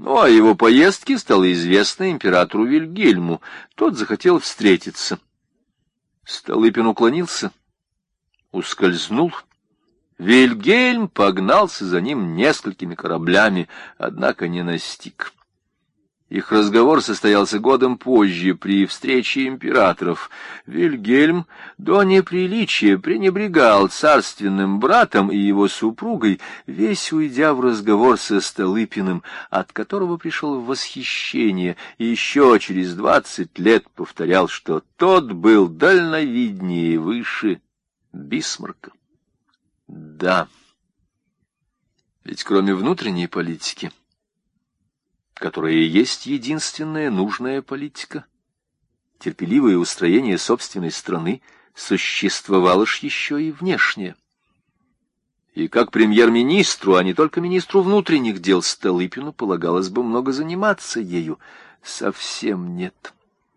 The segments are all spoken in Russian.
Ну, о его поездке стало известно императору Вильгельму. Тот захотел встретиться. Столыпин уклонился, ускользнул. Вильгельм погнался за ним несколькими кораблями, однако не настиг. Их разговор состоялся годом позже, при встрече императоров. Вильгельм до неприличия пренебрегал царственным братом и его супругой, весь уйдя в разговор со Столыпиным, от которого пришел в восхищение, и еще через 20 лет повторял, что тот был дальновиднее и выше Бисмарка. Да, ведь кроме внутренней политики, которая и есть единственная нужная политика, терпеливое устроение собственной страны, существовало ж еще и внешнее. И как премьер-министру, а не только министру внутренних дел, Столыпину полагалось бы много заниматься ею. Совсем нет.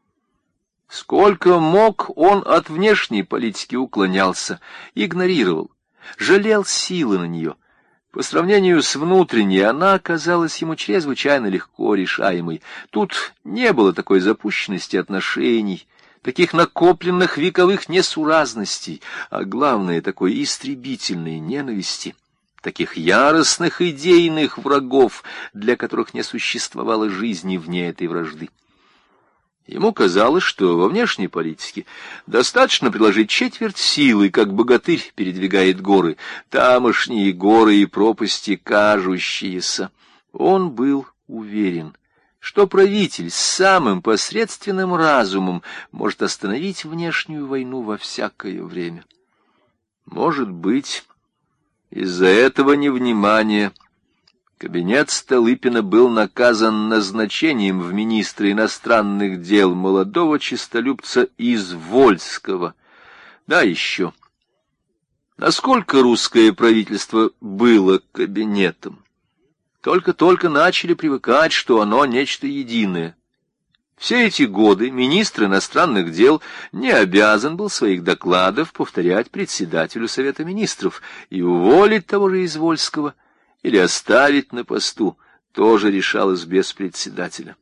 Сколько мог, он от внешней политики уклонялся, игнорировал, жалел силы на нее. По сравнению с внутренней, она оказалась ему чрезвычайно легко решаемой. Тут не было такой запущенности отношений, таких накопленных вековых несуразностей, а главное, такой истребительной ненависти, таких яростных идейных врагов, для которых не существовало жизни вне этой вражды. Ему казалось, что во внешней политике достаточно приложить четверть силы, как богатырь передвигает горы, тамошние горы и пропасти кажущиеся. Он был уверен, что правитель с самым посредственным разумом может остановить внешнюю войну во всякое время. Может быть, из-за этого невнимания кабинет Столыпина был наказан назначением в министры иностранных дел молодого честолюбца Извольского. Да, еще. Насколько русское правительство было кабинетом? Только-только начали привыкать, что оно нечто единое. Все эти годы министр иностранных дел не обязан был своих докладов повторять председателю Совета министров, и уволить того же Извольского или оставить на посту тоже решалось без председателя.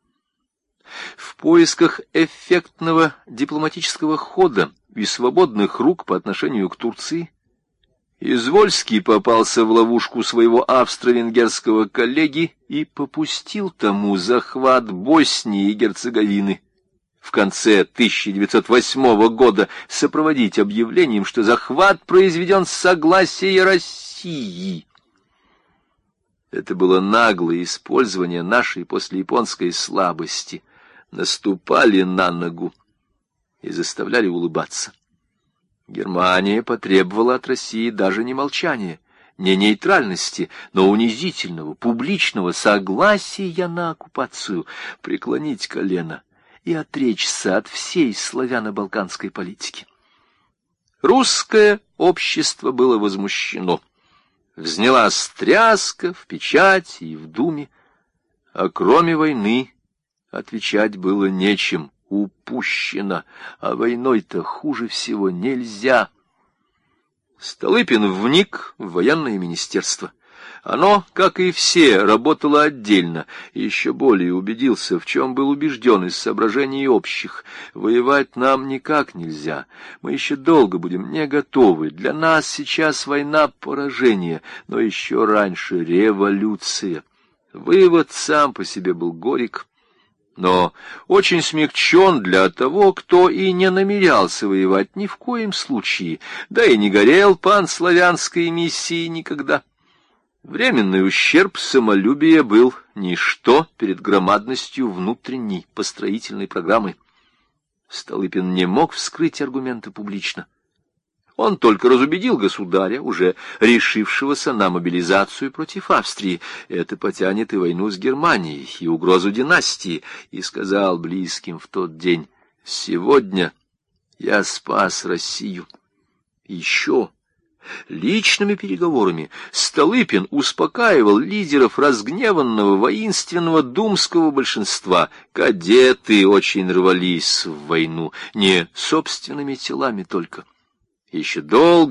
В поисках эффектного дипломатического хода и свободных рук по отношению к Турции Извольский попался в ловушку своего австро-венгерского коллеги и попустил тому захват Боснии и Герцеговины в конце 1908 года сопроводить объявлением, что захват произведен с согласия России. Это было наглое использование нашей послеяпонской слабости. Наступали на ногу и заставляли улыбаться. Германия потребовала от России даже не молчания, не нейтральности, но унизительного, публичного согласия на оккупацию, преклонить колено и отречься от всей славяно-балканской политики. Русское общество было возмущено. Взнялась тряска в печати и в думе, а кроме войны отвечать было нечем, упущено, а войной-то хуже всего нельзя. Столыпин вник в военное министерство. Оно, как и все, работало отдельно, и еще более убедился, в чем был убежден из соображений общих. Воевать нам никак нельзя, мы еще долго будем не готовы. Для нас сейчас война поражения, но еще раньше революция. Вывод сам по себе был горек, но очень смягчен для того, кто и не намерялся воевать ни в коем случае, да и не горел панславянской миссией никогда. Временный ущерб самолюбия был ничто перед громадностью внутренней построительной программы. Столыпин не мог вскрыть аргументы публично. Он только разубедил государя, уже решившегося на мобилизацию против Австрии. Это потянет и войну с Германией, и угрозу династии, и сказал близким в тот день: «Сегодня я спас Россию». Еще личными переговорами Столыпин успокаивал лидеров разгневанного воинственного думского большинства. Кадеты очень рвались в войну, не собственными телами только. Еще долго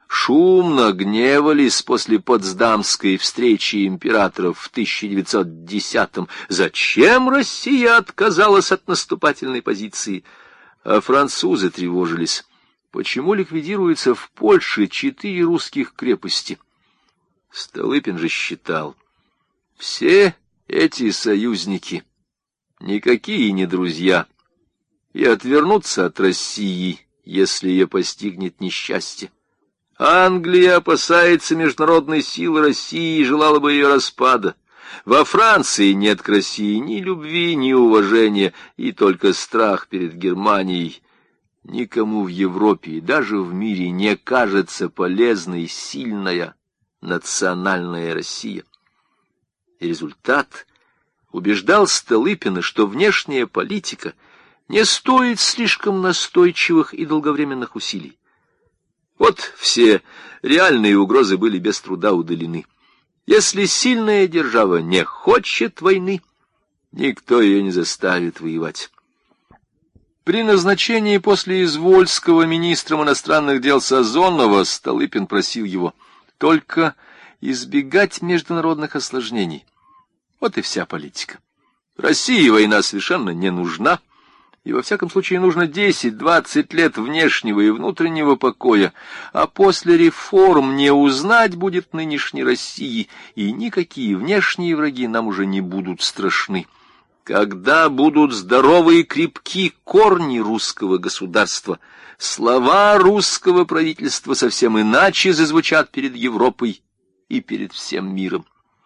шумно гневались после Потсдамской встречи императоров в 1910-м. Зачем Россия отказалась от наступательной позиции? А французы тревожились. Почему ликвидируются в Польше 4 русских крепости? Столыпин же считал, все эти союзники никакие не друзья, и отвернутся от России, если ее постигнет несчастье. Англия опасается международной силы России и желала бы ее распада. Во Франции нет к России ни любви, ни уважения, и только страх перед Германией. Никому в Европе и даже в мире не кажется полезной сильная национальная Россия. И результат убеждал Столыпина, что внешняя политика не стоит слишком настойчивых и долговременных усилий. Вот все реальные угрозы были без труда удалены. Если сильная держава не хочет войны, никто ее не заставит воевать. При назначении после Извольского министром иностранных дел Сазонова Столыпин просил его только избегать международных осложнений. Вот и вся политика. России война совершенно не нужна, и во всяком случае нужно 10-20 лет внешнего и внутреннего покоя, а после реформ не узнать будет нынешней России, и никакие внешние враги нам уже не будут страшны. Когда будут здоровы и крепки корни русского государства, слова русского правительства совсем иначе зазвучат перед Европой и перед всем миром.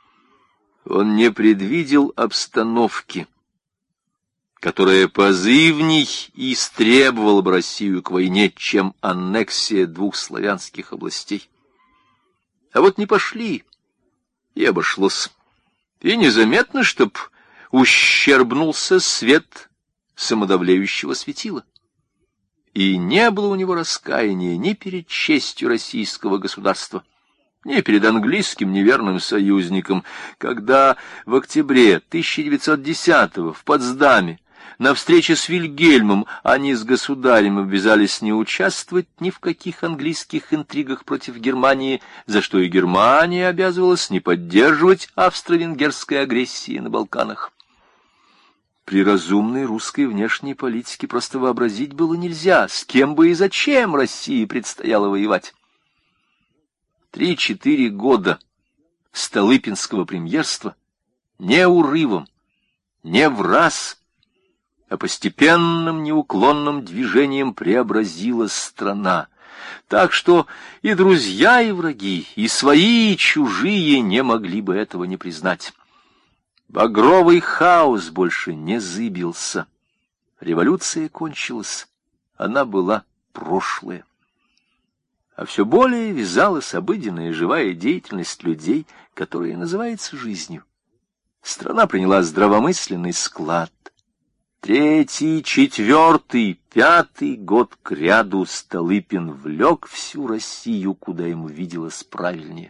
Он не предвидел обстановки, которая позывней истребовала бы Россию к войне, чем аннексия 2 славянских областей. А вот не пошли, и обошлось. И незаметно, чтоб ущербнулся свет самодовлеющего светила. И не было у него раскаяния ни перед честью российского государства, ни перед английским неверным союзником, когда в октябре 1910-го в Потсдаме на встрече с Вильгельмом они с государем обязались не участвовать ни в каких английских интригах против Германии, за что и Германия обязывалась не поддерживать австро-венгерской агрессии на Балканах. При разумной русской внешней политике просто вообразить было нельзя, с кем бы и зачем России предстояло воевать. 3-4 года столыпинского премьерства не урывом, не враз, а постепенным неуклонным движением преобразилась страна, так что и друзья, и враги, и свои, и чужие не могли бы этого не признать. Багровый хаос больше не зыбился. Революция кончилась, она была прошлое. А все более вязалась обыденная живая деятельность людей, которая называется жизнью. Страна приняла здравомысленный склад. 3-й, 4-й, 5-й год кряду Столыпин влек всю Россию, куда ему виделось правильнее.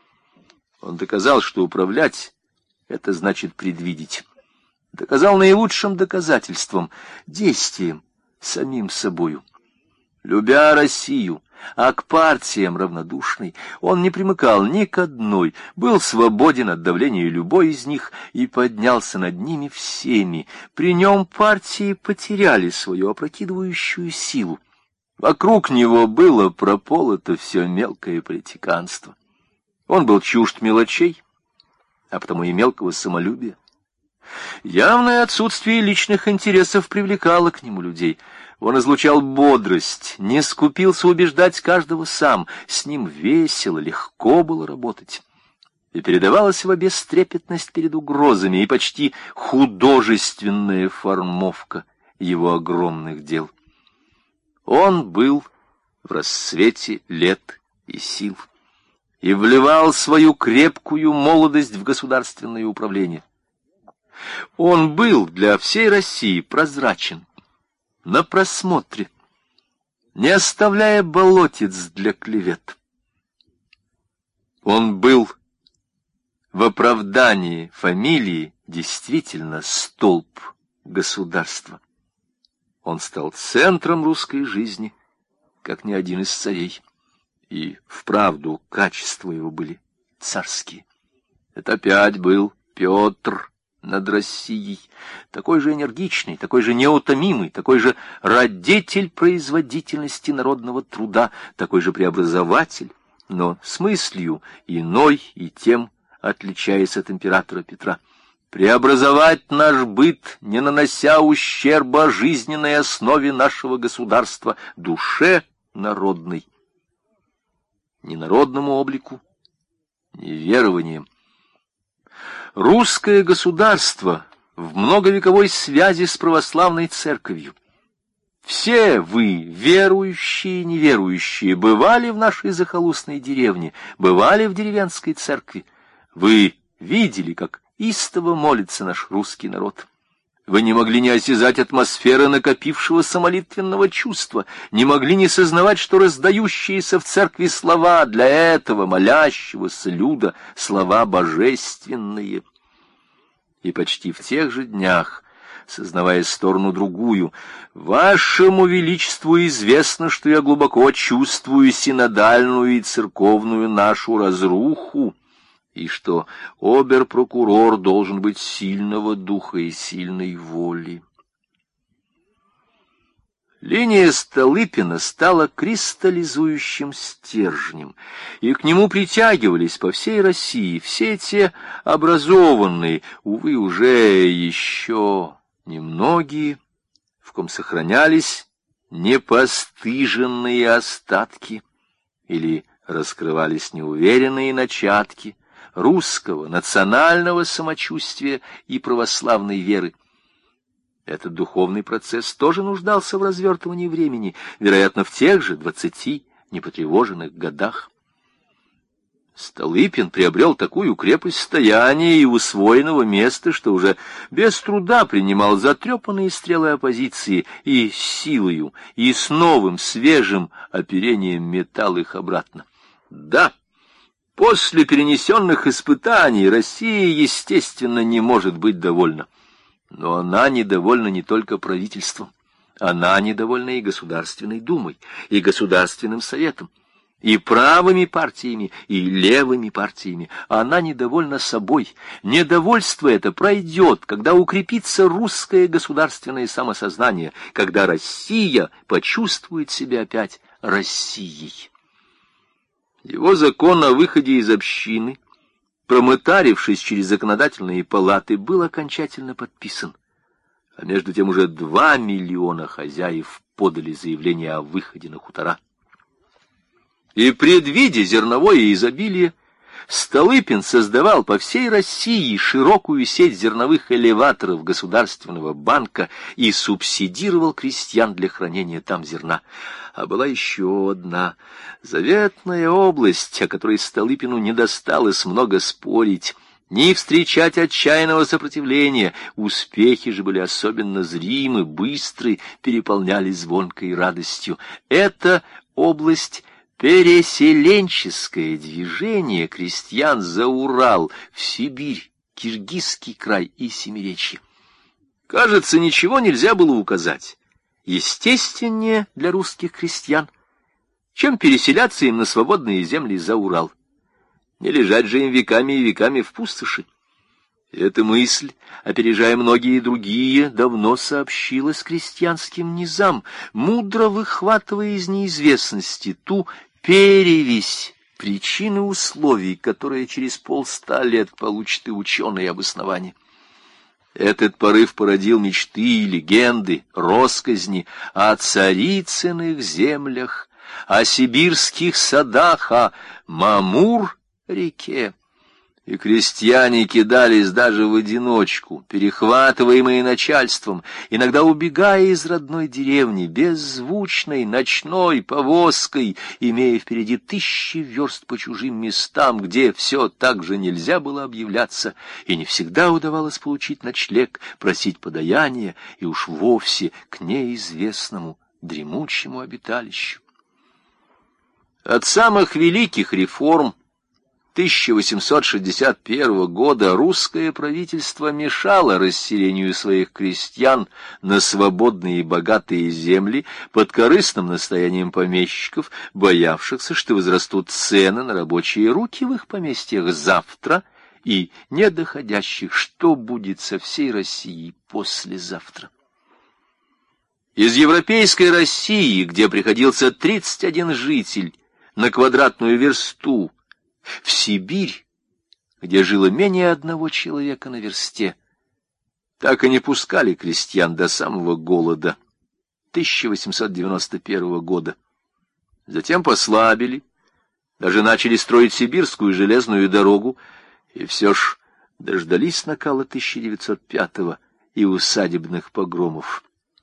Он доказал, что управлять — это значит предвидеть. Доказал наилучшим доказательством, действием, самим собою. Любя Россию, а к партиям равнодушный, он не примыкал ни к одной, был свободен от давления любой из них и поднялся над ними всеми. При нем партии потеряли свою опрокидывающую силу. Вокруг него было прополото все мелкое политиканство. Он был чужд мелочей, а потому и мелкого самолюбия. Явное отсутствие личных интересов привлекало к нему людей. Он излучал бодрость, не скупился убеждать каждого сам. С ним весело, легко было работать. И передавалась его бестрепетность перед угрозами и почти художественная формовка его огромных дел. Он был в расцвете лет и сил и вливал свою крепкую молодость в государственное управление. Он был для всей России прозрачен, на просмотре, не оставляя болотец для клевет. Он был в оправдании фамилии действительно столб государства. Он стал центром русской жизни, как ни один из царей. И вправду качества его были царские. Это опять был Петр над Россией, такой же энергичный, такой же неутомимый, такой же родитель производительности народного труда, такой же преобразователь, но с мыслью иной и тем отличаясь от императора Петра. Преобразовать наш быт, не нанося ущерба жизненной основе нашего государства, душе народной, ни народному облику, ни верованиям. Русское государство в многовековой связи с православной церковью. Все вы, верующие и неверующие, бывали в нашей захолустной деревне, бывали в деревенской церкви. Вы видели, как истово молится наш русский народ. Вы не могли не осязать атмосферы накопившегося молитвенного чувства, не могли не сознавать, что раздающиеся в церкви слова для этого молящегося люда слова божественные. И почти в тех же днях, сознавая сторону другую, «Вашему Величеству известно, что я глубоко чувствую синодальную и церковную нашу разруху, и что обер-прокурор должен быть сильного духа и сильной воли». Линия Столыпина стала кристаллизующим стержнем, и к нему притягивались по всей России все те образованные, увы, уже еще немногие, в ком сохранялись непостыженные остатки или раскрывались неуверенные начатки русского национального самочувствия и православной веры. Этот духовный процесс тоже нуждался в развертывании времени, вероятно, в тех же 20 непотревоженных годах. Столыпин приобрел такую крепость стояния и усвоенного места, что уже без труда принимал затрепанные стрелы оппозиции и силою, и с новым свежим оперением метал их обратно. Да, после перенесенных испытаний Россия, естественно, не может быть довольна. Но она недовольна не только правительством, она недовольна и Государственной Думой, и Государственным Советом, и правыми партиями, и левыми партиями. Она недовольна собой. Недовольство это пройдет, когда укрепится русское государственное самосознание, когда Россия почувствует себя опять Россией. Его закон о выходе из общины, промытарившись через законодательные палаты, был окончательно подписан. А между тем уже 2 миллиона хозяев подали заявление о выходе на хутора. И, предвидя зерновое изобилие, Столыпин создавал по всей России широкую сеть зерновых элеваторов Государственного банка и субсидировал крестьян для хранения там зерна. А была еще одна заветная область, о которой Столыпину не досталось много спорить, ни встречать отчаянного сопротивления. Успехи же были особенно зримы, быстры, переполнялись звонкой радостью. Это область переселенческое движение крестьян за Урал, в Сибирь, Киргизский край и Семиречье. Кажется, ничего нельзя было указать естественнее для русских крестьян, чем переселяться им на свободные земли за Урал. Не лежать же им веками и веками в пустоши. Эта мысль, опережая многие другие, давно сообщилась крестьянским низам, мудро выхватывая из неизвестности ту перевесь причин и условий, которые через 500 лет получат и ученые обоснования. Этот порыв породил мечты, легенды, россказни о царицыных землях, о сибирских садах, о Мамур-реке. И крестьяне кидались даже в одиночку, перехватываемые начальством, иногда убегая из родной деревни, беззвучной ночной повозкой, имея впереди 1000 верст по чужим местам, где все так же нельзя было объявляться, и не всегда удавалось получить ночлег, просить подаяния, и уж вовсе к неизвестному дремучему обиталищу. От самых великих реформ 1861 года русское правительство мешало расселению своих крестьян на свободные и богатые земли под корыстным настоянием помещиков, боявшихся, что возрастут цены на рабочие руки в их поместьях завтра, и не доходящих, что будет со всей Россией послезавтра. Из европейской России, где приходился 31 житель на квадратную версту, в Сибирь, где жило менее одного человека на версте, так и не пускали крестьян до самого голода 1891 года. Затем послабили, даже начали строить сибирскую железную дорогу, и все ж дождались накала 1905 и усадебных погромов.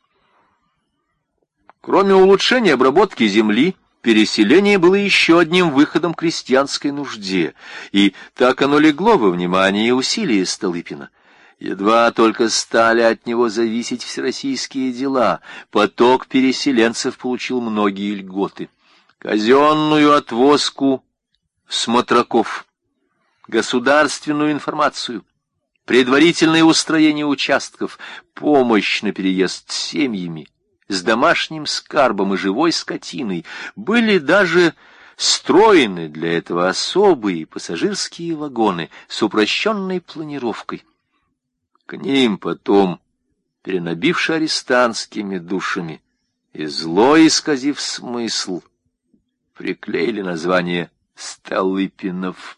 Кроме улучшения обработки земли, переселение было еще одним выходом к крестьянской нужде, и так оно легло во внимание и усилия Столыпина. Едва только стали от него зависеть всероссийские дела, поток переселенцев получил многие льготы. Казенную отвозку смотраков, государственную информацию, предварительное устроение участков, помощь на переезд с семьями, с домашним скарбом и живой скотиной, были даже встроены для этого особые пассажирские вагоны с упрощенной планировкой. К ним потом, перенабивши арестантскими душами и зло исказив смысл, приклеили название Столыпинов.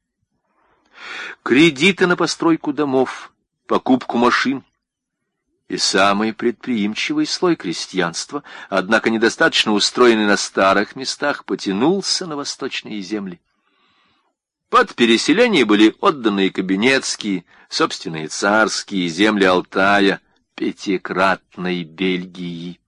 Кредиты на постройку домов, покупку машин и самый предприимчивый слой крестьянства, однако недостаточно устроенный на старых местах, потянулся на восточные земли. Под переселение были отданы кабинетские, собственные царские земли Алтая, пятикратной Бельгии.